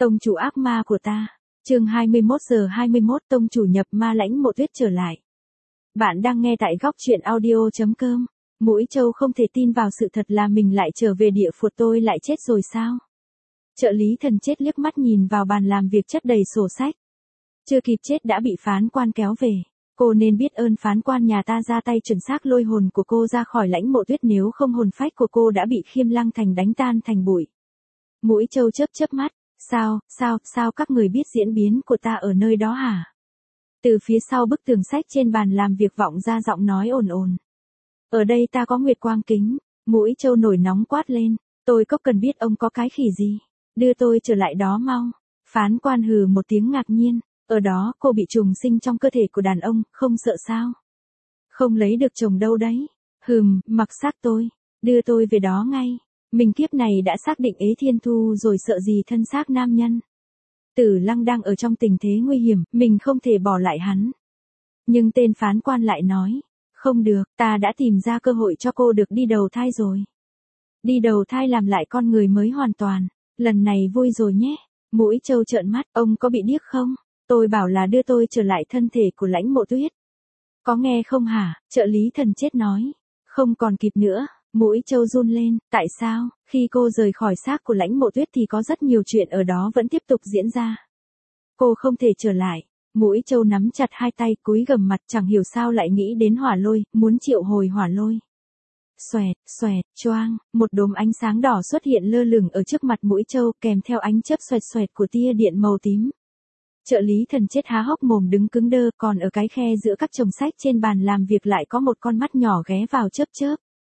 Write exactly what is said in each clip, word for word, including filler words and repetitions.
Tông chủ ác ma của ta. Chương hai mươi mốt giờ hai mươi mốt tông chủ nhập ma lãnh mộ tuyết trở lại. Bạn đang nghe tại góc truyện audio chấm com. Mũi Châu không thể tin vào sự thật là mình lại trở về địa phụt, tôi lại chết rồi sao? Trợ lý thần chết liếc mắt nhìn vào bàn làm việc chất đầy sổ sách. Chưa kịp chết đã bị phán quan kéo về. Cô nên biết ơn phán quan nhà ta ra tay chuẩn xác lôi hồn của cô ra khỏi lãnh mộ tuyết, nếu không hồn phách của cô đã bị Khiêm Lăng Thành đánh tan thành bụi. Mũi Châu chớp chớp mắt. Sao, sao, sao các người biết diễn biến của ta ở nơi đó hả? Từ phía sau bức tường sách trên bàn làm việc vọng ra giọng nói ồn ồn. Ở đây ta có nguyệt quang kính. Mũi Châu nổi nóng quát lên. Tôi có cần biết ông có cái khỉ gì? Đưa tôi trở lại đó mau. Phán quan hừ một tiếng ngạc nhiên. Ở đó cô bị trùng sinh trong cơ thể của đàn ông, không sợ sao? Không lấy được chồng đâu đấy. Hừm, mặc xác tôi. Đưa tôi về đó ngay. Mình kiếp này đã xác định ế thiên thu rồi, sợ gì thân xác nam nhân. Tử Lăng đang ở trong tình thế nguy hiểm, mình không thể bỏ lại hắn. Nhưng tên phán quan lại nói, không được, ta đã tìm ra cơ hội cho cô được đi đầu thai rồi. Đi đầu thai làm lại con người mới hoàn toàn, lần này vui rồi nhé. Mũi Châu trợn mắt, ông có bị điếc không? Tôi bảo là đưa tôi trở lại thân thể của lãnh mộ tuyết. Có nghe không hả? Trợ lý thần chết nói. Không còn kịp nữa. Mũi Châu run lên, tại sao, khi cô rời khỏi xác của lãnh mộ tuyết thì có rất nhiều chuyện ở đó vẫn tiếp tục diễn ra. Cô không thể trở lại. Mũi Châu nắm chặt hai tay, cúi gằm mặt, chẳng hiểu sao lại nghĩ đến hỏa lôi, muốn triệu hồi hỏa lôi. Xoẹt, xoẹt, choang, một đốm ánh sáng đỏ xuất hiện lơ lửng ở trước mặt Mũi Châu, kèm theo ánh chớp xoẹt xoẹt của tia điện màu tím. Trợ lý thần chết há hốc mồm đứng cứng đơ, còn ở cái khe giữa các chồng sách trên bàn làm việc lại có một con mắt nhỏ ghé vào chớp chớp.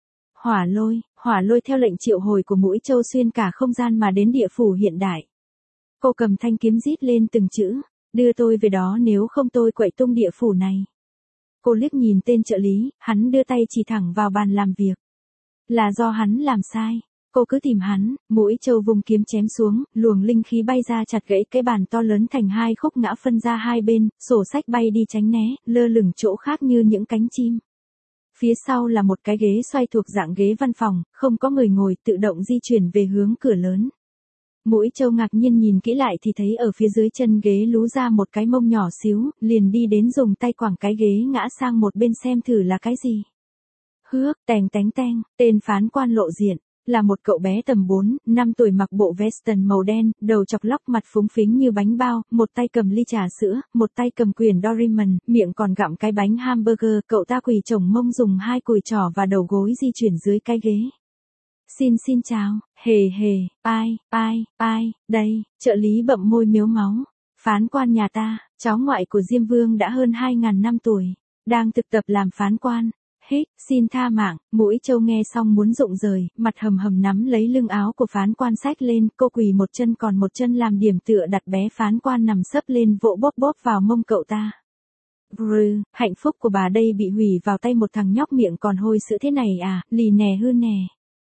Hỏa lôi, hỏa lôi theo lệnh triệu hồi của Mũi Châu xuyên cả không gian mà đến địa phủ hiện đại. Cô cầm thanh kiếm rít lên từng chữ, đưa tôi về đó nếu không tôi quậy tung địa phủ này. Cô liếc nhìn tên trợ lý, hắn đưa tay chỉ thẳng vào bàn làm việc. Là do hắn làm sai, cô cứ tìm hắn. Mũi Châu vùng kiếm chém xuống, luồng linh khí bay ra chặt gãy cái bàn to lớn thành hai khúc, ngã phân ra hai bên, sổ sách bay đi tránh né, lơ lửng chỗ khác như những cánh chim. Phía sau là một cái ghế xoay thuộc dạng ghế văn phòng, không có người ngồi, tự động di chuyển về hướng cửa lớn. Mũi Châu ngạc nhiên nhìn kỹ lại thì thấy ở phía dưới chân ghế lú ra một cái mông nhỏ xíu, liền đi đến dùng tay quẳng cái ghế ngã sang một bên xem thử là cái gì. Hước, tèng tánh teng, tên phán quan lộ diện, là một cậu bé tầm bốn, năm tuổi mặc bộ veston màu đen, đầu chọc lóc, mặt phúng phính như bánh bao, một tay cầm ly trà sữa, một tay cầm quyển Doraemon, miệng còn gặm cái bánh hamburger. Cậu ta quỳ chồng mông dùng hai cùi trỏ và đầu gối di chuyển dưới cái ghế. Xin xin chào, hề hề, ai, ai, ai, đây, trợ lý bậm môi mếu máu. Phán quan nhà ta, cháu ngoại của Diêm Vương đã hơn hai ngàn năm tuổi, đang thực tập làm phán quan. Hít, xin tha mạng. Mũi Châu nghe xong muốn rụng rời, mặt hầm hầm nắm lấy lưng áo của phán quan xách lên, cô quỳ một chân còn một chân làm điểm tựa đặt bé phán quan nằm sấp lên, vỗ bóp bóp vào mông cậu ta. Brr, hạnh phúc của bà đây bị hủy vào tay một thằng nhóc miệng còn hôi sữa thế này à, lì nè hư nè.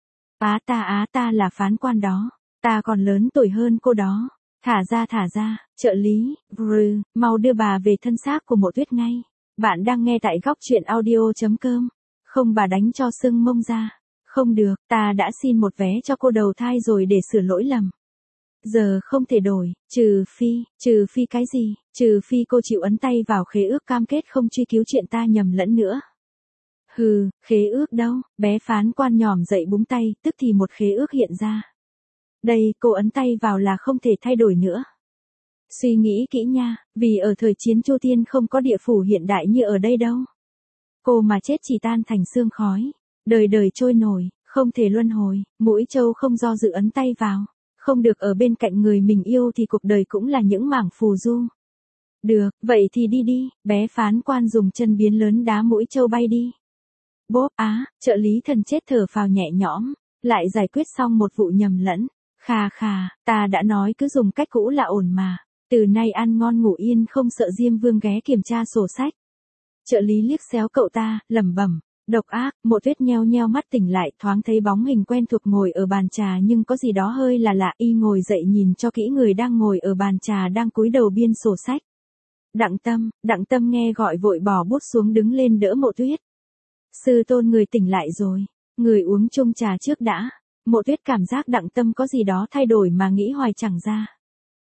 Á ta á ta là phán quan đó, ta còn lớn tuổi hơn cô đó. Thả ra thả ra, trợ lý, brr, mau đưa bà về thân xác của Mộ Tuyết ngay. Bạn đang nghe tại góc truyện audio chấm com. Không, bà đánh cho sưng mông ra. Không được, ta đã xin một vé cho cô đầu thai rồi để sửa lỗi lầm. Giờ không thể đổi, trừ phi, trừ phi cái gì, trừ phi cô chịu ấn tay vào khế ước cam kết không truy cứu chuyện ta nhầm lẫn nữa. Hừ, khế ước đâu? Bé phán quan nhòm dậy búng tay, tức thì một khế ước hiện ra. Đây, cô ấn tay vào là không thể thay đổi nữa. Suy nghĩ kỹ nha, vì ở thời chiến Chu Tiên không có địa phủ hiện đại như ở đây đâu. Cô mà chết chỉ tan thành xương khói, đời đời trôi nổi, không thể luân hồi. Mũi Châu không do dự ấn tay vào, không được ở bên cạnh người mình yêu thì cuộc đời cũng là những mảng phù du. Được, vậy thì đi đi. Bé phán quan dùng chân biến lớn đá Mũi Châu bay đi. Bốp á, trợ lý thần chết thở phào nhẹ nhõm, lại giải quyết xong một vụ nhầm lẫn. Khà khà, ta đã nói cứ dùng cách cũ là ổn mà. Từ nay ăn ngon ngủ yên, không sợ Diêm Vương ghé kiểm tra sổ sách. Trợ lý liếc xéo cậu ta, lẩm bẩm, độc ác. Mộ Tuyết nheo nheo mắt tỉnh lại, thoáng thấy bóng hình quen thuộc ngồi ở bàn trà, nhưng có gì đó hơi là lạ. Y ngồi dậy nhìn cho kỹ người đang ngồi ở bàn trà đang cúi đầu biên sổ sách. Đặng Tâm, Đặng Tâm nghe gọi vội bỏ bút xuống đứng lên đỡ Mộ Tuyết. Sư tôn người tỉnh lại rồi, người uống chung trà trước đã. Mộ Tuyết cảm giác Đặng Tâm có gì đó thay đổi mà nghĩ hoài chẳng ra.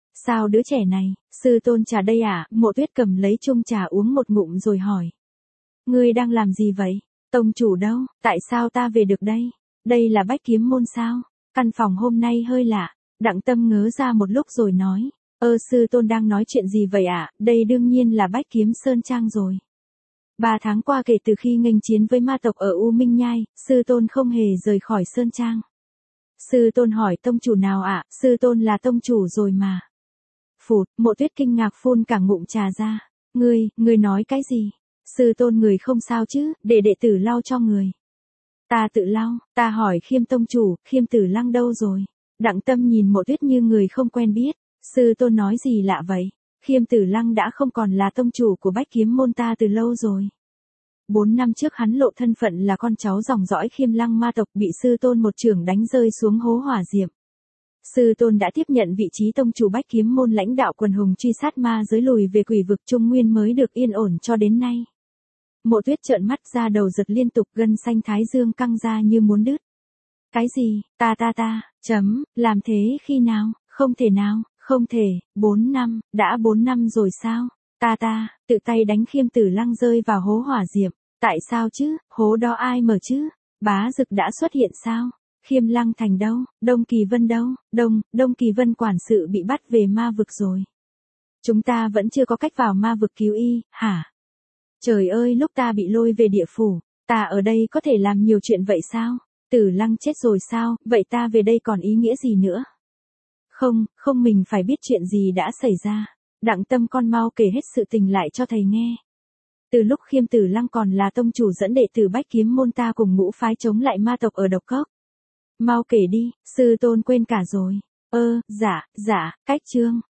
Sao đứa trẻ này, sư tôn trà đây à? Mộ Tuyết cầm lấy chung trà uống một ngụm rồi hỏi. Ngươi đang làm gì vậy? Tông chủ đâu, tại sao ta về được đây? Đây là Bách Kiếm Môn sao? Căn phòng hôm nay hơi lạ. Đặng Tâm ngớ ra một lúc rồi nói. Ơ sư tôn đang nói chuyện gì vậy ạ? À? Đây đương nhiên là Bách Kiếm Sơn Trang rồi. Ba tháng qua kể từ khi nghênh chiến với ma tộc ở U Minh Nhai, sư tôn không hề rời khỏi Sơn Trang. Sư tôn hỏi tông chủ nào ạ? À? Sư tôn là tông chủ rồi mà. Phụt, Mộ Tuyết kinh ngạc phun cả ngụm trà ra. Ngươi, ngươi nói cái gì? Sư tôn người không sao chứ, để đệ tử lau cho người. Ta tự lau, ta hỏi Khiêm tông chủ, Khiêm Tử Lăng đâu rồi? Đặng Tâm nhìn Mộ Tuyết như người không quen biết. Sư tôn nói gì lạ vậy? Khiêm Tử Lăng đã không còn là tông chủ của Bách Kiếm Môn ta từ lâu rồi. Bốn năm trước hắn lộ thân phận là con cháu dòng dõi Khiêm Lăng ma tộc bị sư tôn một chưởng đánh rơi xuống hố hỏa diệm. Sư tôn đã tiếp nhận vị trí tông chủ Bách Kiếm Môn lãnh đạo quần hùng truy sát ma giới lùi về quỷ vực Trung Nguyên mới được yên ổn cho đến nay. Mộ Tuyết trợn mắt ra đầu giật liên tục, gân xanh thái dương căng ra như muốn đứt. Cái gì? Ta ta ta, chấm, làm thế khi nào? Không thể nào, không thể, bốn năm, đã bốn năm rồi sao? Ta ta, tự tay đánh Khiêm Tử Lăng rơi vào hố hỏa diệm. Tại sao chứ, hố đó ai mở chứ? Bá Dực đã xuất hiện sao? Khiêm Lăng Thành đâu? Đông Kỳ Vân đâu? Đông, Đông Kỳ Vân quản sự bị bắt về ma vực rồi. Chúng ta vẫn chưa có cách vào ma vực cứu y, hả? Trời ơi, lúc ta bị lôi về địa phủ, ta ở đây có thể làm nhiều chuyện vậy sao? Tử Lăng chết rồi sao, vậy ta về đây còn ý nghĩa gì nữa? Không, không mình phải biết chuyện gì đã xảy ra. Đặng Tâm con mau kể hết sự tình lại cho thầy nghe. Từ lúc Khiêm Tử Lăng còn là tông chủ dẫn đệ tử Bách Kiếm Môn ta cùng ngũ phái chống lại ma tộc ở Độc Cốc. Mau kể đi, sư tôn quên cả rồi. Ơ, dạ, dạ, cách chương.